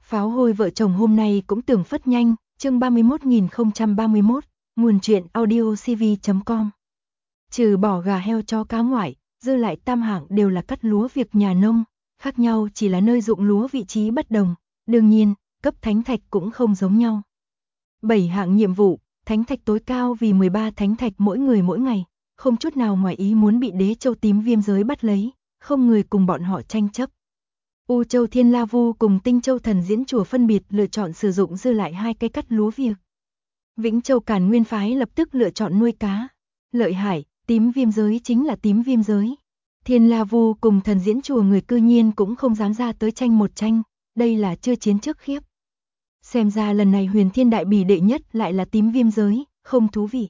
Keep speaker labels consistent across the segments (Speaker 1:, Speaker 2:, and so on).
Speaker 1: Pháo hôi vợ chồng hôm nay cũng tưởng phất nhanh, chương 31.031, nguồn truyện audiocv.com. Trừ bỏ gà heo chó cá ngoại, dư lại tam hạng đều là cắt lúa việc nhà nông, khác nhau chỉ là nơi ruộng lúa vị trí bất đồng, đương nhiên, cấp thánh thạch cũng không giống nhau. 7 hạng nhiệm vụ, thánh thạch tối cao vì 13 thánh thạch mỗi người mỗi ngày, không chút nào ngoài ý muốn bị đế châu tím viêm giới bắt lấy, không người cùng bọn họ tranh chấp. U Châu Thiên La Vu cùng Tinh Châu Thần Diễn Chùa phân biệt lựa chọn sử dụng dư lại 2 cái cắt lúa việc. Vĩnh Châu Càn Nguyên phái lập tức lựa chọn nuôi cá. Lợi hại, tím viêm giới chính là tím viêm giới. Thiên La Vu cùng Thần Diễn Chùa người cư nhiên cũng không dám ra tới tranh một tranh, đây là chưa chiến trước khiếp. Xem ra lần này Huyền Thiên Đại Bỉ đệ nhất lại là tím viêm giới, không thú vị.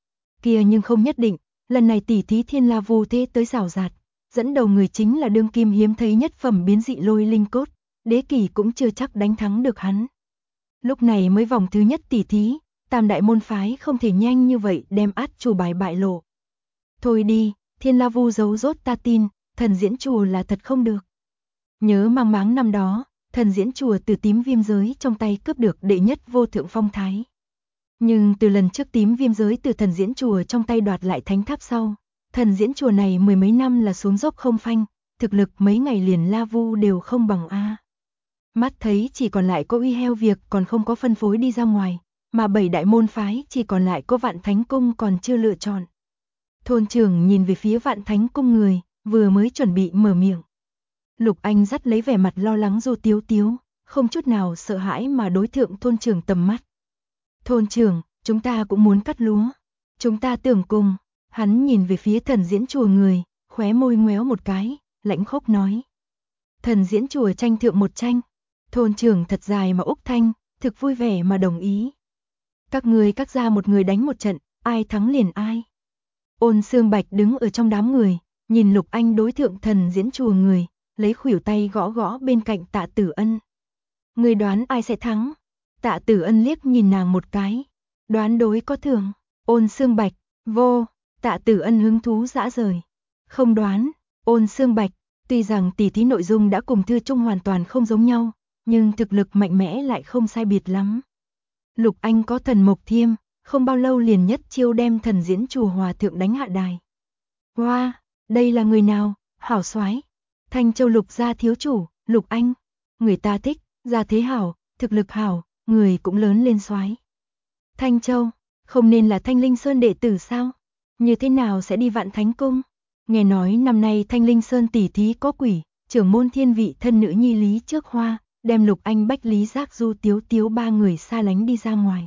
Speaker 1: Kia nhưng không nhất định, lần này tỷ thí Thiên La Vu thế tới rào rạt. Dẫn đầu người chính là đương kim hiếm thấy nhất phẩm biến dị lôi linh cốt, đế kỳ cũng chưa chắc đánh thắng được hắn. Lúc này mới vòng thứ nhất tỷ thí, tam đại môn phái không thể nhanh như vậy đem át chủ bài bại lộ. Thôi đi, Thiên La Vu giấu rốt ta tin, Thần Diễn Chùa là thật không được. Nhớ mang máng năm đó, Thần Diễn Chùa từ tím viêm giới trong tay cướp được đệ nhất vô thượng phong thái. Nhưng từ lần trước tím viêm giới từ Thần Diễn Chùa trong tay đoạt lại thánh tháp sau, Thần Diễn Chùa này mười mấy năm là xuống dốc không phanh, thực lực mấy ngày liền La Vu đều không bằng a. Mắt thấy chỉ còn lại có Uy Heo việc còn không có phân phối đi ra ngoài, mà 7 đại môn phái chỉ còn lại có Vạn Thánh Cung còn chưa lựa chọn. Thôn trưởng nhìn về phía Vạn Thánh Cung người, vừa mới chuẩn bị mở miệng. Lục Anh dắt lấy vẻ mặt lo lắng Du Tiếu Tiếu, không chút nào sợ hãi mà đối thượng thôn trưởng tầm mắt. Thôn trưởng, chúng ta cũng muốn cắt lúa. Chúng ta tưởng cùng. Hắn nhìn về phía Thần Diễn Chùa người, khóe môi ngoéo một cái, lãnh khốc nói. Thần Diễn Chùa tranh thượng một tranh. Thôn trưởng thật dài mà úc thanh, thực vui vẻ mà đồng ý. Các người cắt ra một người đánh một trận, ai thắng liền ai. Ôn Sương Bạch đứng ở trong đám người, nhìn Lục Anh đối thượng Thần Diễn Chùa người, lấy khuỷu tay gõ gõ bên cạnh Tạ Tử Ân. Người đoán ai sẽ thắng? Tạ Tử Ân liếc nhìn nàng một cái. Đoán đối có thưởng. Ôn Sương Bạch, vô. Tạ Tử Ân hứng thú dã rời. Không đoán, Ôn Sương Bạch, tuy rằng tỷ thí nội dung đã cùng Thư Trung hoàn toàn không giống nhau, nhưng thực lực mạnh mẽ lại không sai biệt lắm. Lục Anh có thần mộc thiêm, không bao lâu liền nhất chiêu đem Thần Diễn Chùa hòa thượng đánh hạ đài. Wow, đây là người nào? Hảo soái. Thanh Châu Lục gia thiếu chủ, Lục Anh. Người ta thích, gia thế hảo, thực lực hảo, người cũng lớn lên soái. Thanh Châu, không nên là Thanh Linh Sơn đệ tử sao? Như thế nào sẽ đi Vạn Thánh Cung? Nghe nói năm nay Thanh Linh Sơn tỷ thí có quỷ, trưởng môn thiên vị thân nữ nhi Lý Trước Hoa, đem Lục Anh Bách Lý Giác Du Tiếu Tiếu ba người xa lánh đi ra ngoài.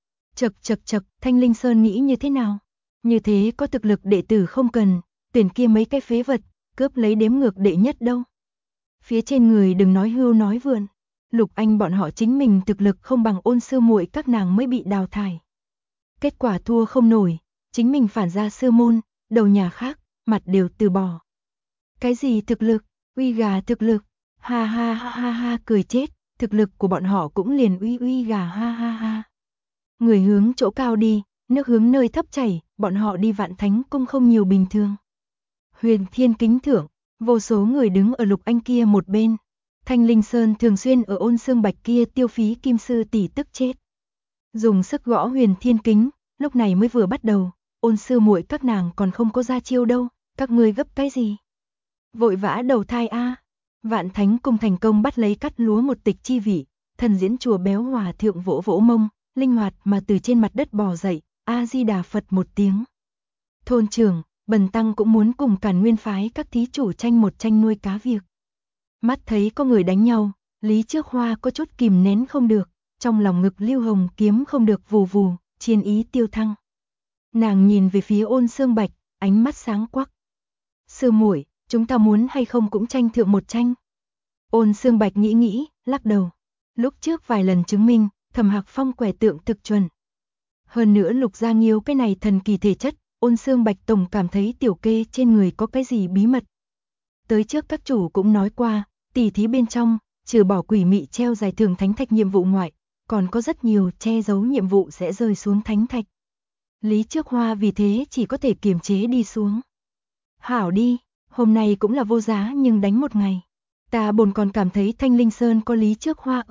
Speaker 1: Chậc, Thanh Linh Sơn nghĩ như thế nào? Như thế có thực lực đệ tử không cần, tuyển kia mấy cái phế vật, cướp lấy đếm ngược đệ nhất đâu. Phía trên người đừng nói hưu nói vượn, Lục Anh bọn họ chính mình thực lực không bằng Ôn sư muội các nàng mới bị đào thải. Kết quả thua không nổi. Chính mình phản ra sư môn, đầu nhà khác, mặt đều từ bỏ. Cái gì thực lực, uy gà thực lực, ha ha ha ha ha cười chết, thực lực của bọn họ cũng liền uy gà ha ha ha. Người hướng chỗ cao đi, nước hướng nơi thấp chảy, bọn họ đi Vạn Thánh Cung không nhiều bình thường. Huyền Thiên kính thưởng, vô số người đứng ở Lục Anh kia một bên. Thanh Linh Sơn thường xuyên ở Ôn Sương Bạch kia tiêu phí kim sư tỷ tức chết. Dùng sức gõ Huyền Thiên kính, lúc này mới vừa bắt đầu. Ôn sư muội các nàng còn không có ra chiêu đâu, các ngươi gấp cái gì? Vội vã đầu thai a. Vạn Thánh Cung thành công bắt lấy cắt lúa một tịch chi vị, Thần Diễn Chùa béo hòa thượng vỗ vỗ mông, linh hoạt mà từ trên mặt đất bò dậy, A Di Đà Phật một tiếng. Thôn trưởng, Bần tăng cũng muốn cùng Càn Nguyên phái các thí chủ tranh một tranh nuôi cá việc. Mắt thấy có người đánh nhau, Lý Trước Hoa có chút kìm nén không được, trong lòng ngực Lưu Hồng kiếm không được vù vù, chiến ý tiêu thăng. Nàng nhìn về phía Ôn Sương Bạch, ánh mắt sáng quắc. Sư muội, chúng ta muốn hay không cũng tranh thượng một tranh. Ôn Sương Bạch nghĩ, lắc đầu. Lúc trước vài lần chứng minh, Thẩm Hạc Phong quẻ tượng thực chuẩn. Hơn nữa Lục Gia Nghiêu cái này thần kỳ thể chất, Ôn Sương Bạch tổng cảm thấy tiểu kê trên người có cái gì bí mật. Tới trước các chủ cũng nói qua, tỷ thí bên trong, trừ bỏ quỷ mị treo giải thưởng thánh thạch nhiệm vụ ngoại, còn có rất nhiều che giấu nhiệm vụ sẽ rơi xuống thánh thạch. Lý Trước Hoa vì thế chỉ có thể kiềm chế đi xuống. Hảo đi, hôm nay cũng là vô giá nhưng đánh một ngày. Ta bồn còn cảm thấy Thanh Linh Sơn có Lý Trước Hoa ở,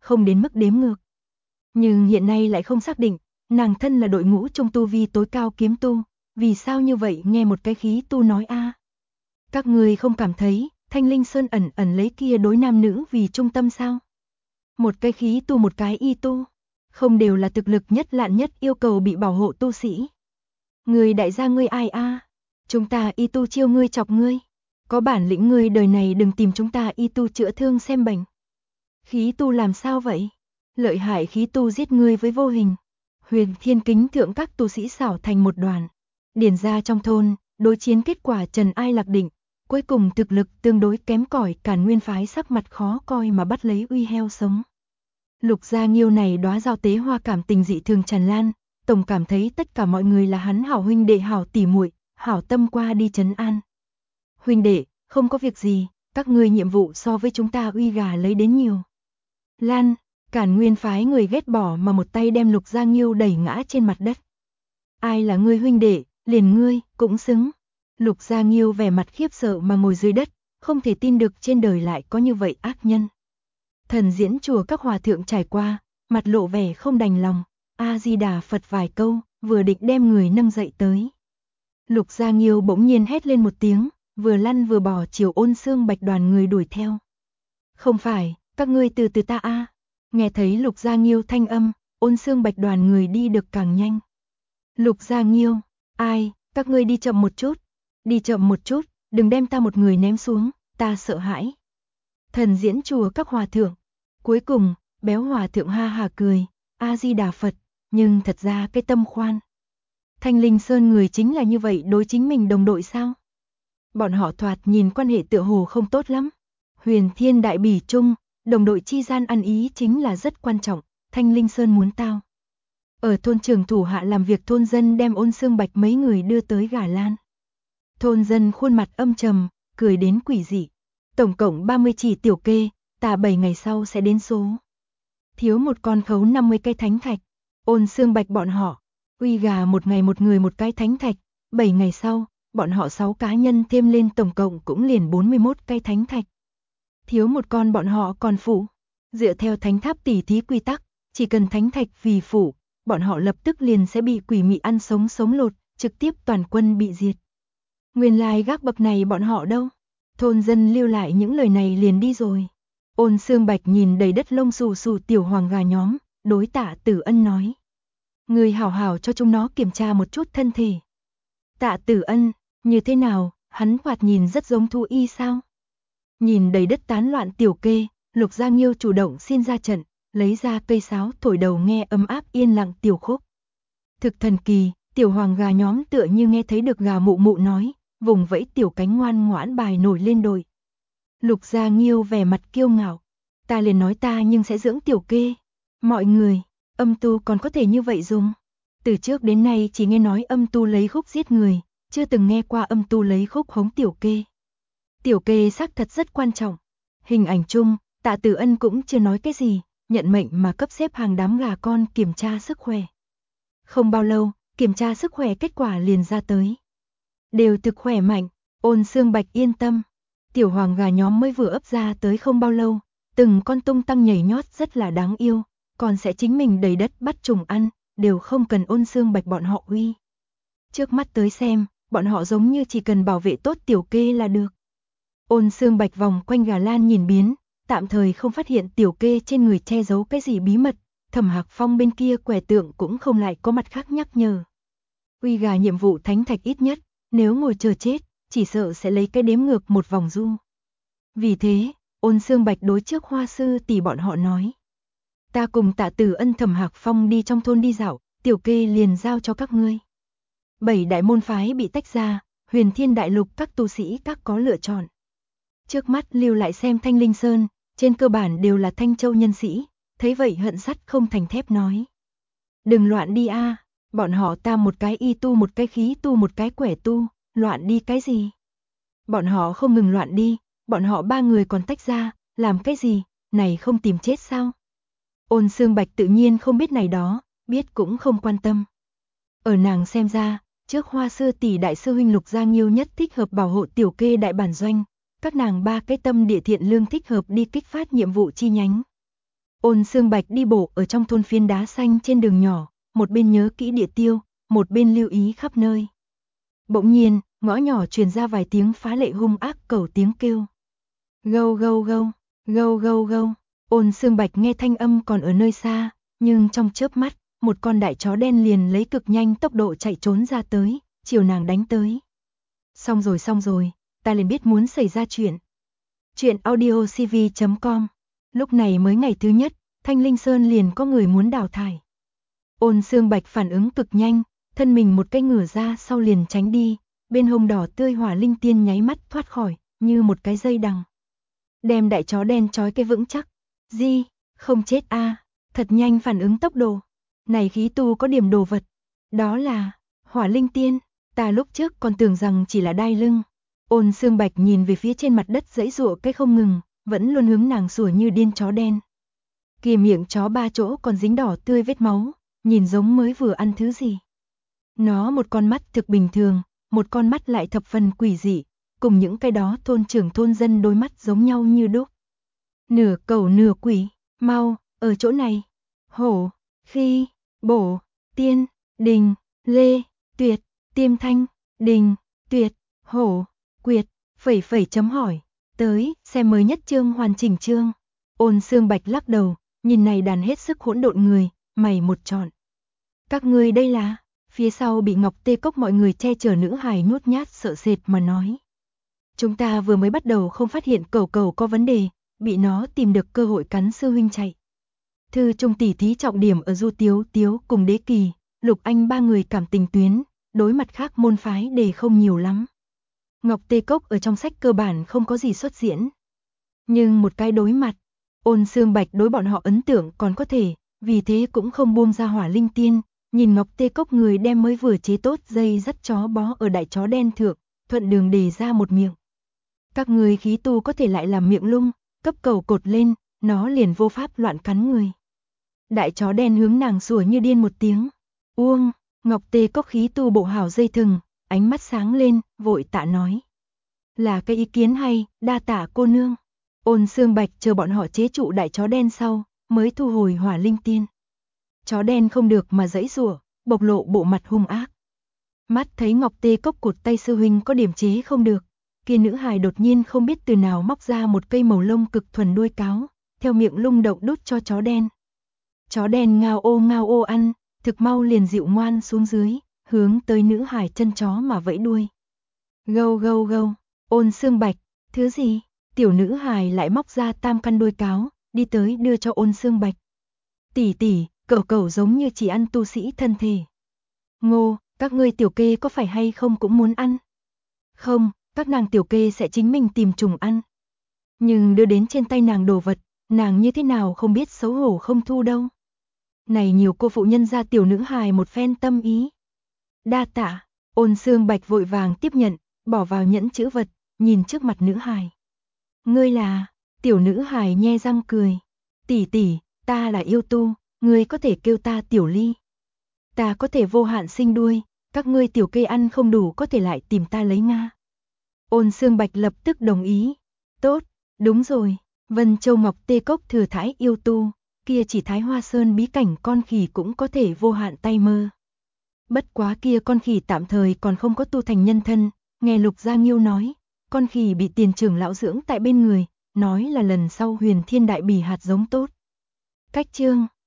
Speaker 1: không đến mức đếm ngược. Nhưng hiện nay lại không xác định, nàng thân là đội ngũ trong tu vi tối cao kiếm tu, vì sao như vậy nghe một cái khí tu nói a? Các người không cảm thấy, Thanh Linh Sơn ẩn ẩn lấy kia đối nam nữ vì trung tâm sao? Một cái khí tu một cái y tu, không đều là thực lực nhất lạn nhất yêu cầu bị bảo hộ tu sĩ. Người đại gia ngươi ai a? Chúng ta y tu chiêu ngươi chọc ngươi. Có bản lĩnh ngươi đời này đừng tìm chúng ta y tu chữa thương xem bệnh. Khí tu làm sao vậy? Lợi hại khí tu giết ngươi với vô hình. Huyền Thiên Kính thượng các tu sĩ xảo thành một đoàn. Điển ra trong thôn, đối chiến kết quả trần ai lạc định. Cuối cùng thực lực tương đối kém cỏi Càn Nguyên phái sắc mặt khó coi mà bắt lấy uy heo sống. Lục Gia Nghiêu này đóa giao tế hoa cảm tình dị thường tràn lan, tổng cảm thấy tất cả mọi người là hắn hảo huynh đệ hảo tỉ muội, hảo tâm qua đi trấn an. Huynh đệ, không có việc gì, các ngươi nhiệm vụ so với chúng ta uy gà lấy đến nhiều. Lan, Càn Nguyên phái người ghét bỏ mà một tay đem Lục Gia Nghiêu đẩy ngã trên mặt đất. Ai là ngươi huynh đệ, liền ngươi, cũng xứng. Lục Gia Nghiêu vẻ mặt khiếp sợ mà ngồi dưới đất, không thể tin được trên đời lại có như vậy ác nhân. Thần diễn chùa các hòa thượng trải qua, mặt lộ vẻ không đành lòng, A-di-đà Phật vài câu, vừa định đem người nâng dậy tới. Lục Gia Nghiêu bỗng nhiên hét lên một tiếng, vừa lăn vừa bò chiều Ôn Xương Bạch đoàn người đuổi theo. Không phải, các ngươi từ từ ta a. Nghe thấy Lục Gia Nghiêu thanh âm, Ôn Xương Bạch đoàn người đi được càng nhanh. Lục Gia Nghiêu, ai, các ngươi đi chậm một chút, đừng đem ta một người ném xuống, ta sợ hãi. Thần diễn chùa các hòa thượng. Cuối cùng, béo hòa thượng ha hà cười, A-di-đà Phật, nhưng thật ra cái tâm khoan. Thanh Linh Sơn người chính là như vậy đối chính mình đồng đội sao? Bọn họ thoạt nhìn quan hệ tựa hồ không tốt lắm. Huyền Thiên Đại Bỉ chung, đồng đội chi gian ăn ý chính là rất quan trọng, Thanh Linh Sơn muốn tao. Ở thôn trường thủ hạ làm việc thôn dân đem Ôn Xương Bạch mấy người đưa tới Gà Lan. Thôn dân khuôn mặt âm trầm, cười đến quỷ dị. Tổng cộng 30 chỉ tiểu kê, ta 7 ngày sau sẽ đến số. Thiếu một con khấu 50 cây thánh thạch. Ôn Xương Bạch bọn họ, uy gà một ngày một người một cái thánh thạch, 7 ngày sau, bọn họ 6 cá nhân thêm lên tổng cộng cũng liền 41 cây thánh thạch. Thiếu một con bọn họ còn phụ. Dựa theo thánh tháp tỉ thí quy tắc, chỉ cần thánh thạch vì phụ, bọn họ lập tức liền sẽ bị quỷ mị ăn sống sống lột, trực tiếp toàn quân bị diệt. Nguyên lai gác bậc này bọn họ đâu? Thôn dân lưu lại những lời này liền đi rồi. Ôn Xương Bạch nhìn đầy đất lông xù xù tiểu hoàng gà nhóm, đối Tạ Tử Ân nói. Người hảo hảo cho chúng nó kiểm tra một chút thân thể. Tạ Tử Ân, như thế nào, hắn thoạt nhìn rất giống thú y sao? Nhìn đầy đất tán loạn tiểu kê, Lục Gia Nghiêu chủ động xin ra trận, lấy ra cây sáo thổi đầu nghe ấm áp yên lặng tiểu khúc. Thực thần kỳ, tiểu hoàng gà nhóm tựa như nghe thấy được gà mụ mụ nói, vùng vẫy tiểu cánh ngoan ngoãn bài nổi lên đồi. Lục Gia Nghiêu vẻ mặt kiêu ngạo, ta liền nói ta nhưng sẽ dưỡng tiểu kê. Mọi người, âm tu còn có thể như vậy dùng. Từ trước đến nay chỉ nghe nói âm tu lấy khúc giết người, chưa từng nghe qua âm tu lấy khúc hống tiểu kê. Tiểu kê xác thật rất quan trọng. Hình ảnh chung, Tạ Tử Ân cũng chưa nói cái gì, nhận mệnh mà cấp xếp hàng đám gà con kiểm tra sức khỏe. Không bao lâu, kiểm tra sức khỏe kết quả liền ra tới. Đều thực khỏe mạnh, Ôn Xương Bạch yên tâm. Tiểu hoàng gà nhóm mới vừa ấp ra tới không bao lâu, từng con tung tăng nhảy nhót rất là đáng yêu, còn sẽ chính mình đầy đất bắt trùng ăn, đều không cần Ôn Xương Bạch bọn họ uy. Trước mắt tới xem, bọn họ giống như chỉ cần bảo vệ tốt tiểu kê là được. Ôn Xương Bạch vòng quanh Gà Lan nhìn biến, tạm thời không phát hiện tiểu kê trên người che giấu cái gì bí mật, Thẩm Hạc Phong bên kia quẻ tượng cũng không lại có mặt khác nhắc nhở. Uy gà nhiệm vụ thánh thạch ít nhất, nếu ngồi chờ chết, chỉ sợ sẽ lấy cái đếm ngược một vòng du. Vì thế, Ôn Xương Bạch đối trước Hoa sư tỷ bọn họ nói. Ta cùng Tạ Tử Ân Thẩm Hạc Phong đi trong thôn đi dạo, tiểu kê liền giao cho các ngươi. 7 đại môn phái bị tách ra, Huyền Thiên Đại Lục các tu sĩ các có lựa chọn. Trước mắt lưu lại xem Thanh Linh Sơn, trên cơ bản đều là Thanh Châu nhân sĩ, thấy vậy hận sắt không thành thép nói. Đừng loạn đi a, bọn họ ta một cái y tu một cái khí tu một cái quẻ tu, loạn đi cái gì? Bọn họ không ngừng loạn đi, bọn họ 3 người còn tách ra, làm cái gì, này không tìm chết sao? Ôn Xương Bạch tự nhiên không biết này đó, biết cũng không quan tâm. Ở nàng xem ra, trước Hoa sư tỷ đại sư huynh Lục Gia Nghiêu nhất thích hợp bảo hộ tiểu kê đại bản doanh, các nàng 3 cái tâm địa thiện lương thích hợp đi kích phát nhiệm vụ chi nhánh. Ôn Xương Bạch đi bộ ở trong thôn phiến đá xanh trên đường nhỏ, một bên nhớ kỹ địa tiêu, một bên lưu ý khắp nơi. Bỗng nhiên, ngõ nhỏ truyền ra vài tiếng phá lệ hung ác cẩu tiếng kêu. Gâu gâu gâu, gâu gâu gâu. Ôn Xương Bạch nghe thanh âm còn ở nơi xa, nhưng trong chớp mắt, một con đại chó đen liền lấy cực nhanh tốc độ chạy trốn ra tới, chiều nàng đánh tới. Xong rồi, ta liền biết muốn xảy ra chuyện. Chuyện audiocv.com. Lúc này mới ngày thứ nhất, Thanh Linh Sơn liền có người muốn đào thải. Ôn Xương Bạch phản ứng cực nhanh, thân mình một cái ngửa ra sau liền tránh đi, bên hông đỏ tươi hỏa linh tiên nháy mắt thoát khỏi, như một cái dây đằng. Đem đại chó đen trói cái vững chắc. Di, không chết a, thật nhanh phản ứng tốc độ. Này khí tu có điểm đồ vật. Đó là hỏa linh tiên, ta lúc trước còn tưởng rằng chỉ là đai lưng. Ôn Xương Bạch nhìn về phía trên mặt đất giãy giụa cái không ngừng, vẫn luôn hướng nàng sủa như điên chó đen. Kìa miệng chó ba chỗ còn dính đỏ tươi vết máu, nhìn giống mới vừa ăn thứ gì. Nó một con mắt thực bình thường, một con mắt lại thập phần quỷ dị, cùng những cái đó thôn trưởng thôn dân đôi mắt giống nhau như đúc. Nửa cẩu nửa quỷ, mau, ở chỗ này. Hổ, khi, bổ, tiên, đình, lê, tuyệt, tiêm thanh, đình, tuyệt, hổ, quyệt, phẩy chấm hỏi. Tới, xem mới nhất chương hoàn chỉnh chương. Ôn Xương Bạch lắc đầu, nhìn này đàn hết sức hỗn độn người, mày một trọn. Các ngươi đây là, phía sau bị Ngọc Tê Cốc mọi người che chở nữ hài nhút nhát sợ sệt mà nói. Chúng ta vừa mới bắt đầu không phát hiện cẩu có vấn đề, bị nó tìm được cơ hội cắn sư huynh chạy. Thư trung tỉ thí trọng điểm ở Du Tiếu Tiếu cùng Đế Kỳ, Lục Anh ba người cảm tình tuyến, đối mặt khác môn phái đề không nhiều lắm. Ngọc Tê Cốc ở trong sách cơ bản không có gì xuất diễn. Nhưng một cái đối mặt, Ôn Xương Bạch đối bọn họ ấn tượng còn có thể, vì thế cũng không buông ra hỏa linh tiên, nhìn Ngọc Tê Cốc người đem mới vừa chế tốt dây dắt chó bó ở đại chó đen thượng, thuận đường đề ra một miệng. Các người khí tu có thể lại làm miệng lung, cấp cầu cột lên, nó liền vô pháp loạn cắn người. Đại chó đen hướng nàng sủa như điên một tiếng. Uông, Ngọc Tê Cốc khí tu bộ hảo dây thừng, ánh mắt sáng lên, vội tạ nói. Là cái ý kiến hay, đa tạ cô nương. Ôn Xương Bạch chờ bọn họ chế trụ đại chó đen sau, mới thu hồi hỏa linh tiên. Chó đen không được mà giãy giụa, bộc lộ bộ mặt hung ác. Mắt thấy Ngọc Tê Cốc cụt tay sư huynh có điểm chế không được, kia nữ hài đột nhiên không biết từ nào móc ra một cây màu lông cực thuần đuôi cáo, theo miệng lung động đút cho chó đen. Chó đen ngao ô ăn, thực mau liền dịu ngoan xuống dưới, hướng tới nữ hài chân chó mà vẫy đuôi. Gâu gâu gâu, Ôn Xương Bạch, thứ gì? Tiểu nữ hài lại móc ra tam căn đuôi cáo, đi tới đưa cho Ôn Xương Bạch. Tỷ tỷ, cẩu giống như chỉ ăn tu sĩ thân thể. Ngô, các ngươi tiểu kê có phải hay không cũng muốn ăn? Không, các nàng tiểu kê sẽ chính mình tìm trùng ăn. Nhưng đưa đến trên tay nàng đồ vật, nàng như thế nào không biết xấu hổ không thu đâu. Này nhiều cô phụ nhân gia tiểu nữ hài một phen tâm ý. Đa tạ, Ôn Xương Bạch vội vàng tiếp nhận, bỏ vào nhẫn chữ vật, nhìn trước mặt nữ hài. Ngươi là, tiểu nữ hài nhe răng cười. Tỷ tỷ, ta là yêu tu, ngươi có thể kêu ta tiểu ly. Ta có thể vô hạn sinh đuôi, các ngươi tiểu kê ăn không đủ có thể lại tìm ta lấy nga. Ôn Xương Bạch lập tức đồng ý. Tốt, đúng rồi, Vân Châu Ngọc Tê Cốc thừa thái yêu tu, kia chỉ Thái Hoa Sơn bí cảnh con khỉ cũng có thể vô hạn tay mơ. Bất quá kia con khỉ tạm thời còn không có tu thành nhân thân, nghe Lục Gia Nghiêu nói, con khỉ bị tiền trưởng lão dưỡng tại bên người, nói là lần sau Huyền Thiên Đại Bỉ hạt giống tốt. Cách chương